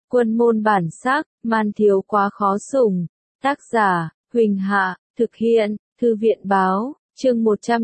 Quân môn bản sắc, man thiếu quá khó sủng. Tác giả, Huỳnh Hạ, thực hiện, Thư viện báo, chương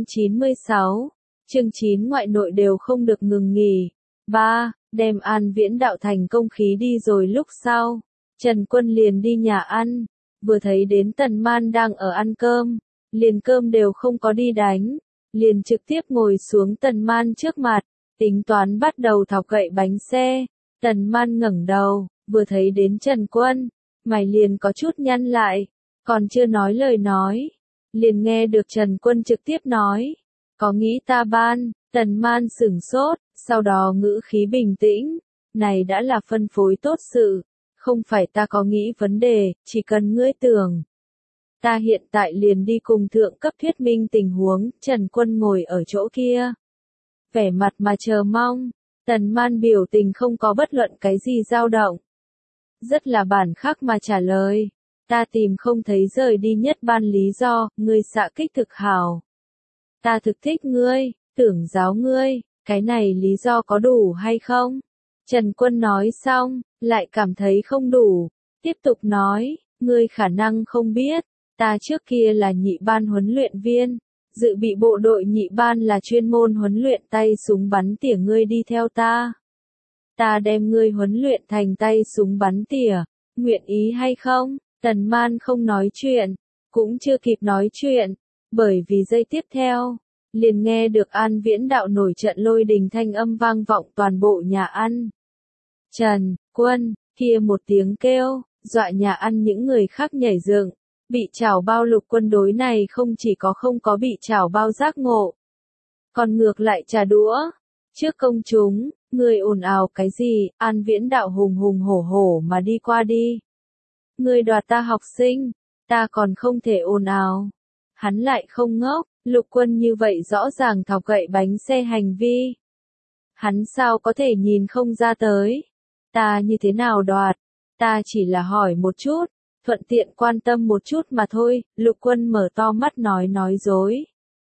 196. Chương 9 ngoại nội đều không được ngừng nghỉ. 3. Đem An Viễn đạo thành công khí đi rồi lúc sau. Trần Quân liền đi nhà ăn. Vừa thấy đến Tần Man đang ở ăn cơm. Liền cơm đều không có đi đánh. Liền trực tiếp ngồi xuống Tần Man trước mặt. Tính toán bắt đầu thọc gậy bánh xe. Tần Man ngẩng đầu, vừa thấy đến Trần Quân. Mày liền có chút nhăn lại. Còn chưa nói lời nói. Liền nghe được Trần Quân trực tiếp nói. Có nghĩ ta ban, Tần Man sửng sốt, sau đó ngữ khí bình tĩnh. Này đã là phân phối tốt sự. Không phải ta có nghĩ vấn đề, chỉ cần ngươi tưởng. Ta hiện tại liền đi cùng thượng cấp thuyết minh tình huống, Trần Quân ngồi ở chỗ kia. Vẻ mặt mà chờ mong, Tần Man biểu tình không có bất luận cái gì dao động. Rất là bản khắc mà trả lời. Ta tìm không thấy rời đi nhất ban lý do, ngươi xạ kích thực hảo. Ta thực thích ngươi, tưởng giáo ngươi, cái này lý do có đủ hay không? Trần Quân nói xong, lại cảm thấy không đủ. Tiếp tục nói, ngươi khả năng không biết, ta trước kia là nhị ban huấn luyện viên. Dự bị bộ đội nhị ban là chuyên môn huấn luyện tay súng bắn tỉa, ngươi đi theo ta. Ta đem ngươi huấn luyện thành tay súng bắn tỉa, nguyện ý hay không? Tần Man không nói chuyện, cũng chưa kịp nói chuyện, bởi vì giây tiếp theo, liền nghe được An Viễn đạo nổi trận lôi đình thanh âm vang vọng toàn bộ nhà ăn. Trần Quân, kia một tiếng kêu, dọa nhà ăn những người khác nhảy dựng. Bị chảo bao Lục Quân đối này không chỉ có không có bị chảo bao giác ngộ, còn ngược lại trà đũa. Trước công chúng, người ồn ào cái gì? An Viễn đạo hùng hùng hổ hổ mà đi qua đi. Người đoạt ta học sinh, ta còn không thể ồn ào. Hắn lại không ngốc, Lục Quân như vậy rõ ràng thọc gậy bánh xe hành vi. Hắn sao có thể nhìn không ra tới? Ta như thế nào đoạt? Ta chỉ là hỏi một chút, thuận tiện quan tâm một chút mà thôi. Lục Quân mở to mắt nói dối.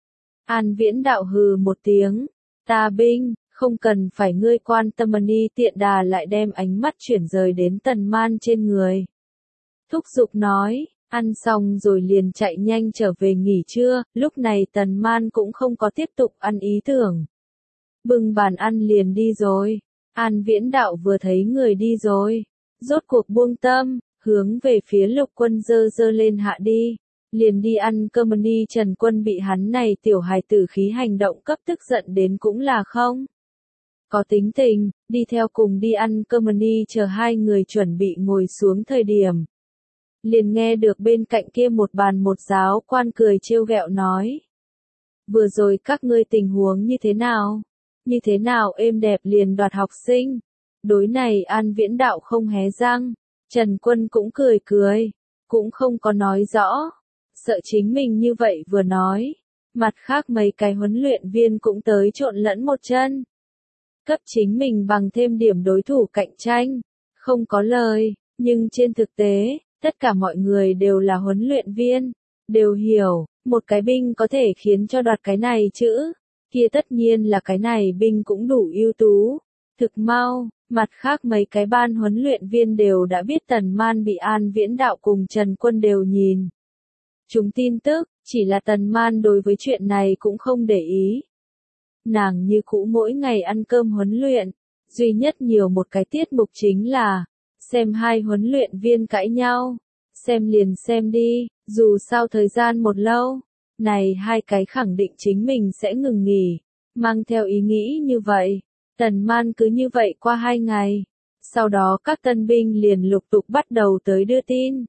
An Viễn đạo hừ một tiếng. Ta binh, không cần phải ngươi quan tâm. Ni tiện đà lại đem ánh mắt chuyển rời đến Tần Man trên người. Thúc giục nói, ăn xong rồi liền chạy nhanh trở về nghỉ trưa. Lúc này Tần Man cũng không có tiếp tục ăn ý tưởng. Bưng bàn ăn liền đi rồi. An Viễn đạo vừa thấy người đi rồi, rốt cuộc buông tâm, hướng về phía Lục Quân giơ lên hạ đi. Liền đi ăn cơm. Ni Trần Quân bị hắn này tiểu hài tử khí hành động cấp tức giận đến cũng là không có tính tình, đi theo cùng đi ăn cơm. Ni chờ hai người chuẩn bị ngồi xuống thời điểm, liền nghe được bên cạnh kia một bàn một giáo quan cười trêu ghẹo nói. Vừa rồi các ngươi tình huống như thế nào? Như thế nào êm đẹp liền đoạt học sinh? Đối này An Viễn đạo không hé răng. Trần Quân cũng cười, cũng không có nói rõ. Sợ chính mình như vậy vừa nói, mặt khác mấy cái huấn luyện viên cũng tới trộn lẫn một chân. Cấp chính mình bằng thêm điểm đối thủ cạnh tranh. Không có lời, nhưng trên thực tế, tất cả mọi người đều là huấn luyện viên, đều hiểu, một cái binh có thể khiến cho đoạt cái này chữ, kia tất nhiên là cái này binh cũng đủ ưu tú. Thực mau, mặt khác mấy cái ban huấn luyện viên đều đã biết Tần Man bị An Viễn đạo cùng Trần Quân đều nhìn chúng tin tức, chỉ là Tần Man đối với chuyện này cũng không để ý. Nàng như cũ mỗi ngày ăn cơm huấn luyện, duy nhất nhiều một cái tiết mục chính là xem hai huấn luyện viên cãi nhau. Xem liền xem đi, dù sao thời gian một lâu, này hai cái khẳng định chính mình sẽ ngừng nghỉ. Mang theo ý nghĩ như vậy, Tần Man cứ như vậy qua 2 ngày. Sau đó các tân binh liền lục tục bắt đầu tới đưa tin.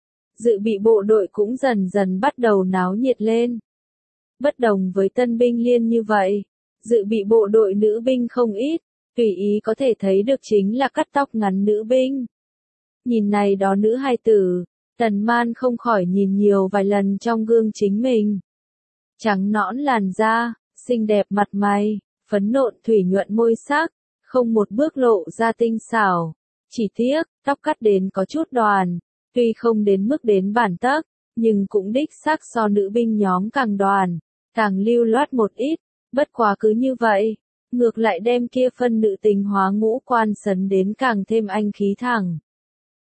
Dự bị bộ đội cũng dần dần bắt đầu náo nhiệt lên. Bất đồng với tân binh liên như vậy, dự bị bộ đội nữ binh không ít, tùy ý có thể thấy được chính là cắt tóc ngắn nữ binh. Nhìn này đó nữ hài tử, Tần Man không khỏi nhìn nhiều vài lần trong gương chính mình. Trắng nõn làn da, xinh đẹp mặt mày, phấn nộn thủy nhuận môi sắc, không một bước lộ ra tinh xảo. Chỉ tiếc, tóc cắt đến có chút đoàn, tuy không đến mức đến bản tấc, nhưng cũng đích xác so nữ binh nhóm càng đoàn, càng lưu loát một ít. Bất quá cứ như vậy, ngược lại đem kia phân nữ tính hóa ngũ quan sấn đến càng thêm anh khí thẳng.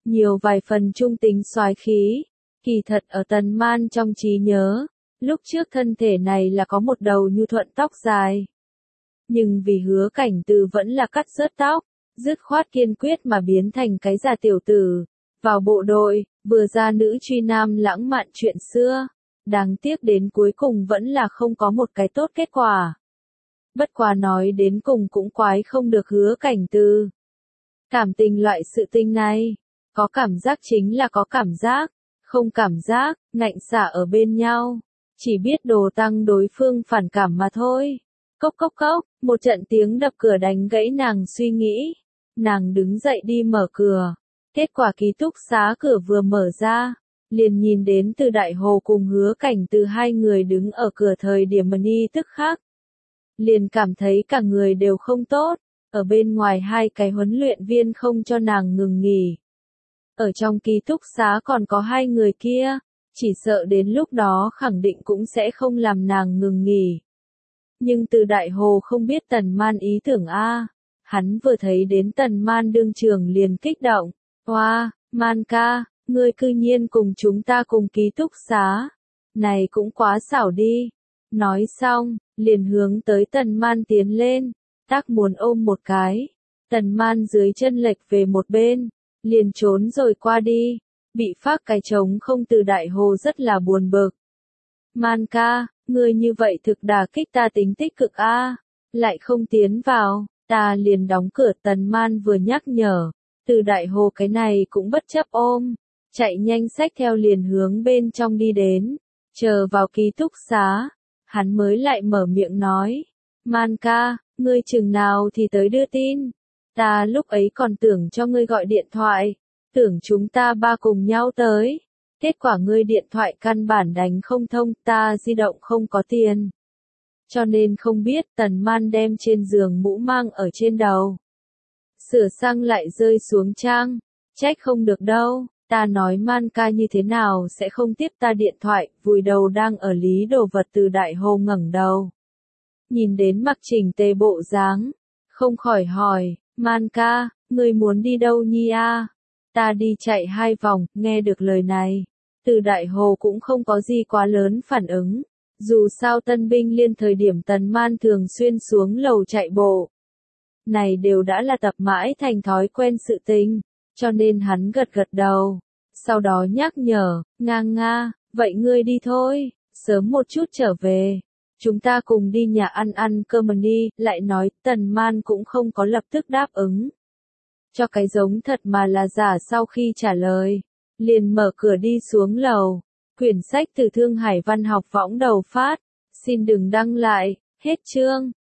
nhiều vài phần trung tính soái khí. Kỳ thật ở Tần Man trong trí nhớ, lúc trước thân thể này là có một đầu nhu thuận tóc dài. Nhưng vì Hứa Cảnh Từ vẫn là cắt rớt tóc, dứt khoát kiên quyết mà biến thành cái già tiểu tử, vào bộ đội, vừa ra nữ truy nam lãng mạn chuyện xưa. Đáng tiếc đến cuối cùng vẫn là không có một cái tốt kết quả. Bất quá nói đến cùng cũng quái không được Hứa Cảnh Từ. Cảm tình loại sự tình này, có cảm giác chính là có cảm giác, không cảm giác, ngạnh xả ở bên nhau, chỉ biết đồ tăng đối phương phản cảm mà thôi. Cốc cốc cốc, một trận tiếng đập cửa đánh gãy nàng suy nghĩ. Nàng đứng dậy đi mở cửa. Kết quả ký túc xá cửa vừa mở ra, liền nhìn đến Từ Đại Hồ cùng Hứa Cảnh Từ hai người đứng ở cửa thời điểm ni tức khắc. Liền cảm thấy cả người đều không tốt, ở bên ngoài hai cái huấn luyện viên không cho nàng ngừng nghỉ. Ở trong ký túc xá còn có hai người kia, chỉ sợ đến lúc đó khẳng định cũng sẽ không làm nàng ngừng nghỉ. Nhưng Từ Đại Hồ không biết Tần Man ý tưởng a, hắn vừa thấy đến Tần Man đương trường liền kích động, "Oa, Man ca, ngươi cư nhiên cùng chúng ta cùng ký túc xá, này cũng quá xảo đi." Nói xong, liền hướng tới Tần Man tiến lên, tác muốn ôm một cái. Tần Man dưới chân lệch về một bên, liền trốn rồi qua đi, bị phát cái trống không. Từ Đại Hồ rất là buồn bực. "Man ca, ngươi như vậy thực đả kích ta tính tích cực a, lại không tiến vào, ta liền đóng cửa." Tần Man vừa nhắc nhở, Từ Đại Hồ cái này cũng bất chấp ôm, chạy nhanh xách theo liền hướng bên trong đi đến, chờ vào ký túc xá, hắn mới lại mở miệng nói, "Man ca, ngươi chừng nào thì tới đưa tin, ta lúc ấy còn tưởng cho ngươi gọi điện thoại, tưởng chúng ta ba cùng nhau tới. Kết quả ngươi điện thoại căn bản đánh không thông, ta di động không có tiền. Cho nên không biết." Tần Man đem trên giường mũ mang ở trên đầu, sửa sang lại rơi xuống trang, "Trách không được đâu, ta nói Man ca như thế nào sẽ không tiếp ta điện thoại." Vùi đầu đang ở lý đồ vật Từ Đại Hồ ngẩng đầu, nhìn đến mặc chỉnh tề bộ dáng, không khỏi hỏi, "Man ca, ngươi muốn đi đâu nhi a?" "Ta đi chạy 2 vòng." Nghe được lời này, Từ Đại Hồ cũng không có gì quá lớn phản ứng. Dù sao tân binh liên thời điểm Tần Man thường xuyên xuống lầu chạy bộ, này đều đã là tập mãi thành thói quen sự tình, cho nên hắn gật gật đầu. Sau đó nhắc nhở, Nga, vậy ngươi đi thôi, sớm một chút trở về. Chúng ta cùng đi nhà ăn cơm đi." Lại nói, Tần Man cũng không có lập tức đáp ứng, cho cái giống thật mà là giả. Sau khi trả lời, liền mở cửa đi xuống lầu. Quyển sách từ Thương Hải Văn học võng đầu phát. Xin đừng đăng lại. Hết chương.